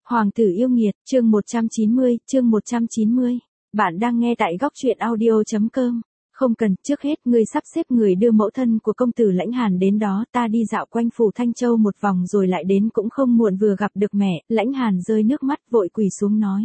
Hoàng tử yêu nghiệt, chương 190. Bạn đang nghe tại góc truyện audio.com. Không cần, trước hết ngươi sắp xếp người đưa mẫu thân của công tử Lãnh Hàn đến đó, ta đi dạo quanh phủ Thanh Châu một vòng rồi lại đến cũng không muộn. Vừa gặp được mẹ, Lãnh Hàn rơi nước mắt vội quỳ xuống nói.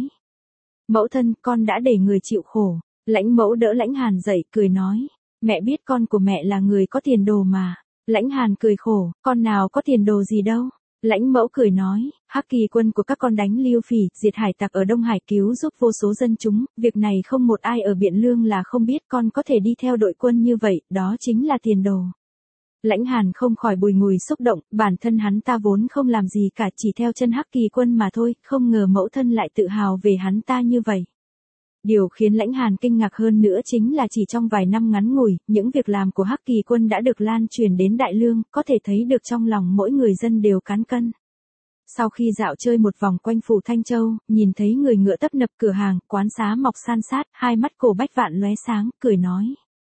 Mẫu thân, con đã để người chịu khổ. Lãnh mẫu đỡ Lãnh Hàn dậy, cười nói. Mẹ biết con của mẹ là người có tiền đồ mà. Lãnh Hàn cười khổ, con nào có tiền đồ gì đâu. Lãnh mẫu cười nói, Hắc Kỳ quân của các con đánh Liêu Phỉ, diệt hải tặc ở Đông Hải, cứu giúp vô số dân chúng, việc này không một ai ở Biện Lương là không biết. Con có thể đi theo đội quân như vậy, đó chính là tiền đồ. Lãnh Hàn không khỏi bùi ngùi xúc động, bản thân hắn ta vốn không làm gì cả, chỉ theo chân Hắc Kỳ quân mà thôi, không ngờ mẫu thân lại tự hào về hắn ta như vậy. Điều khiến Lãnh Hàn kinh ngạc hơn nữa chính là chỉ trong vài năm ngắn ngủi, những việc làm của Hắc Kỳ quân đã được lan truyền đến Đại Lương, có thể thấy được trong lòng mỗi người dân đều cán cân. Sau khi dạo chơi một vòng quanh phủ Thanh Châu, nhìn thấy người ngựa tấp nập, cửa hàng, quán xá mọc san sát, hai mắt Cổ Bách Vạn lóe sáng, cười nói.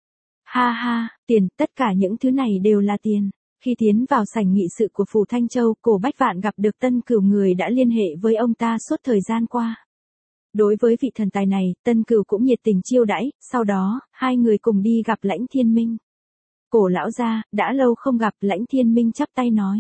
Ha ha, tiền, tất cả những thứ này đều là tiền. Khi tiến vào sảnh nghị sự của phủ Thanh Châu, Cổ Bách Vạn gặp được Tân Cửu, người đã liên hệ với ông ta suốt thời gian qua. Đối với vị thần tài này, Tân Cửu cũng nhiệt tình chiêu đãi, sau đó, hai người cùng đi gặp Lãnh Thiên Minh. Cổ lão gia, đã lâu không gặp. Lãnh Thiên Minh chắp tay nói.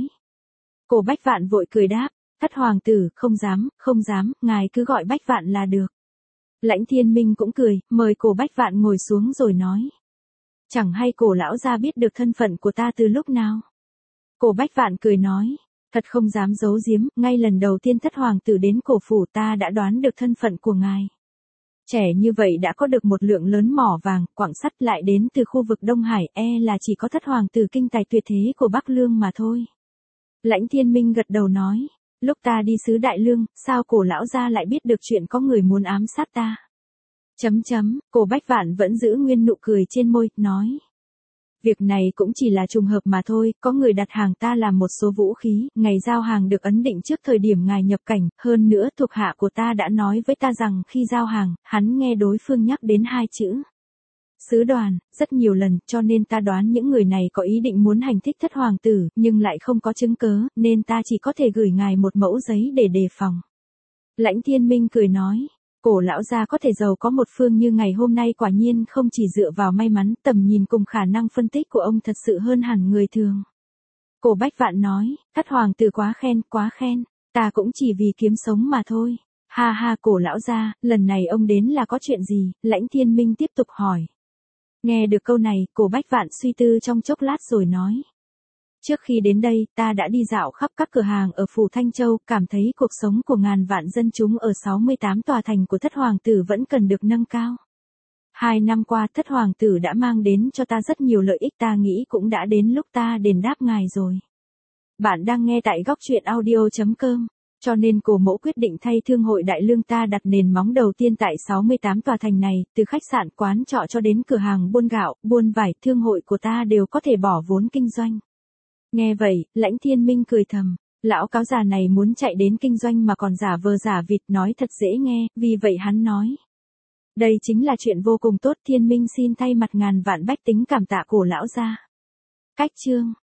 Cổ Bách Vạn vội cười đáp, Thất hoàng tử, không dám, ngài cứ gọi Bách Vạn là được. Lãnh Thiên Minh cũng cười, mời Cổ Bách Vạn ngồi xuống rồi nói. Chẳng hay Cổ lão gia biết được thân phận của ta từ lúc nào? Cổ Bách Vạn cười nói. Thật không dám giấu giếm, ngay lần đầu tiên Thất hoàng tử đến cổ phủ ta đã đoán được thân phận của ngài. Trẻ như vậy đã có được một lượng lớn mỏ vàng, quặng sắt, lại đến từ khu vực Đông Hải, là chỉ có Thất hoàng tử kinh tài tuyệt thế của Bắc Lương mà thôi. Lãnh Thiên Minh gật đầu nói, lúc ta đi xứ Đại Lương, sao Cổ lão gia lại biết được chuyện có người muốn ám sát ta? Cổ Bách Vạn vẫn giữ nguyên nụ cười trên môi, nói. Việc này cũng chỉ là trùng hợp mà thôi, có người đặt hàng ta làm một số vũ khí, ngày giao hàng được ấn định trước thời điểm ngài nhập cảnh, hơn nữa thuộc hạ của ta đã nói với ta rằng khi giao hàng, hắn nghe đối phương nhắc đến hai chữ. Sứ đoàn, rất nhiều lần, cho nên ta đoán những người này có ý định muốn hành thích Thất hoàng tử, nhưng lại không có chứng cớ, nên ta chỉ có thể gửi ngài một mẫu giấy để đề phòng. Lãnh Thiên Minh cười nói. Cổ lão gia có thể giàu có một phương như ngày hôm nay quả nhiên không chỉ dựa vào may mắn, tầm nhìn cùng khả năng phân tích của ông thật sự hơn hẳn người thường. Cổ Bách Vạn nói, Thất hoàng tử quá khen, ta cũng chỉ vì kiếm sống mà thôi. Ha ha, Cổ lão gia, lần này ông đến là có chuyện gì? Lãnh Thiên Minh tiếp tục hỏi. Nghe được câu này, Cổ Bách Vạn suy tư trong chốc lát rồi nói. Trước khi đến đây, ta đã đi dạo khắp các cửa hàng ở phủ Thanh Châu, cảm thấy cuộc sống của ngàn vạn dân chúng ở 68 tòa thành của Thất hoàng tử vẫn cần được nâng cao. 2 năm qua Thất hoàng tử đã mang đến cho ta rất nhiều lợi ích, ta nghĩ cũng đã đến lúc ta đền đáp ngài rồi. Bạn đang nghe tại góc truyện audio.com, cho nên Cổ mẫu quyết định thay Thương hội Đại Lương ta đặt nền móng đầu tiên tại 68 tòa thành này, từ khách sạn, quán trọ cho đến cửa hàng buôn gạo, buôn vải, thương hội của ta đều có thể bỏ vốn kinh doanh. Nghe vậy, Lãnh Thiên Minh cười thầm, lão cáo già này muốn chạy đến kinh doanh mà còn giả vờ giả vịt, nói thật dễ nghe, vì vậy hắn nói. Đây chính là chuyện vô cùng tốt, Thiên Minh xin thay mặt ngàn vạn bách tính cảm tạ Cổ lão gia. Cách chương